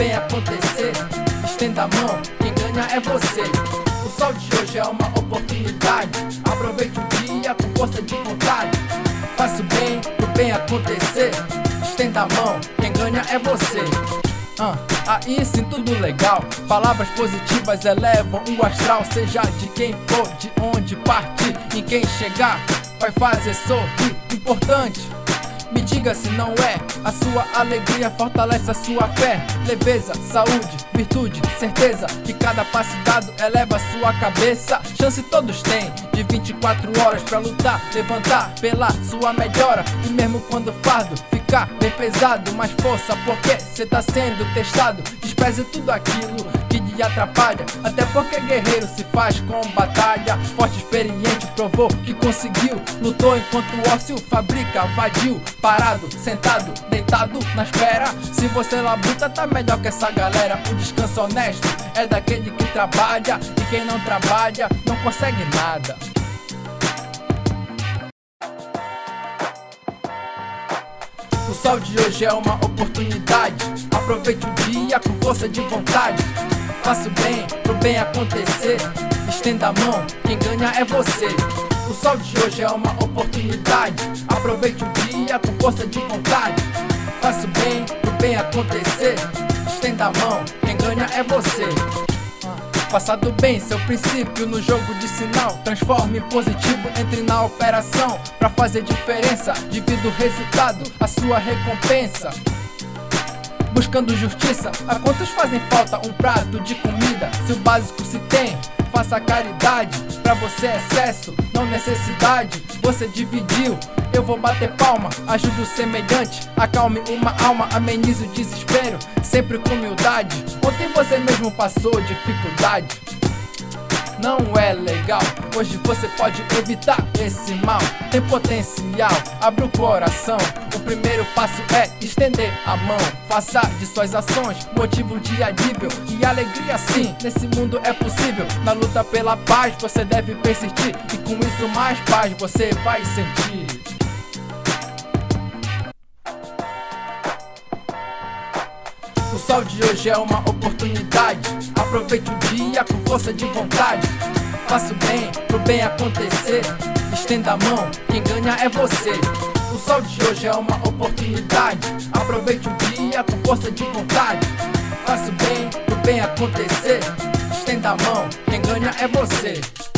bem acontecer. Estenda a mão, quem ganha é você. O sol de hoje é uma oportunidade. Aproveite o dia com força de vontade. Faça o bem pro bem acontecer. Estenda a mão, quem ganha é você. Aí sim tudo legal. Palavras positivas elevam o astral. Seja de quem for, de onde partir, em quem chegar, vai fazer sorrir. Importante, me diga se não é. A sua alegria fortalece a sua fé. Leveza, saúde, virtude, certeza que cada passo dado eleva a sua cabeça. Chance todos têm de 24 horas pra lutar, levantar pela sua melhora. E mesmo quando o fardo ficar bem pesado, mais força porque cê tá sendo testado. Despreze tudo aquilo que lhe atrapalha, até porque guerreiro se faz com batalha. Forte, experiente, provou que conseguiu. Lutou enquanto o ócio fabrica vadio. Parado, sentado, deitado na espera. Se você labuta, tá melhor que essa galera. O descanso honesto é daquele que trabalha, e quem não trabalha não consegue nada. O sol de hoje é uma oportunidade. Aproveite o dia com força de vontade. Faça o bem pro bem acontecer. Estenda a mão, quem ganha é você. O sol de hoje é uma oportunidade. Aproveite o dia com força de vontade. Faça o bem pro bem acontecer. Estenda a mão, quem ganha é você. Faça do bem seu princípio no jogo de sinal. Transforme positivo, entre na operação. Pra fazer diferença, divida o resultado, a sua recompensa. Buscando justiça, a quantos fazem falta um prato de comida? Se o básico se tem, faça caridade. Pra você é excesso, não necessidade. Você dividiu, eu vou bater palma. Ajude o semelhante, acalme uma alma. Amenize o desespero, sempre com humildade. Ontem você mesmo passou dificuldade. Não é legal, hoje você pode evitar esse mal. Tem potencial, abre o coração. O primeiro passo é estender a mão. Faça de suas ações motivo de alívio e alegria, sim, nesse mundo é possível. Na luta pela paz você deve persistir, e com isso mais paz você vai sentir. O sol de hoje é uma oportunidade. Aproveite o dia com força de vontade. Faça o bem pro bem acontecer. Estenda a mão, quem ganha é você. O sol de hoje é uma oportunidade. Aproveite o dia com força de vontade. Faça o bem pro bem acontecer. Estenda a mão, quem ganha é você.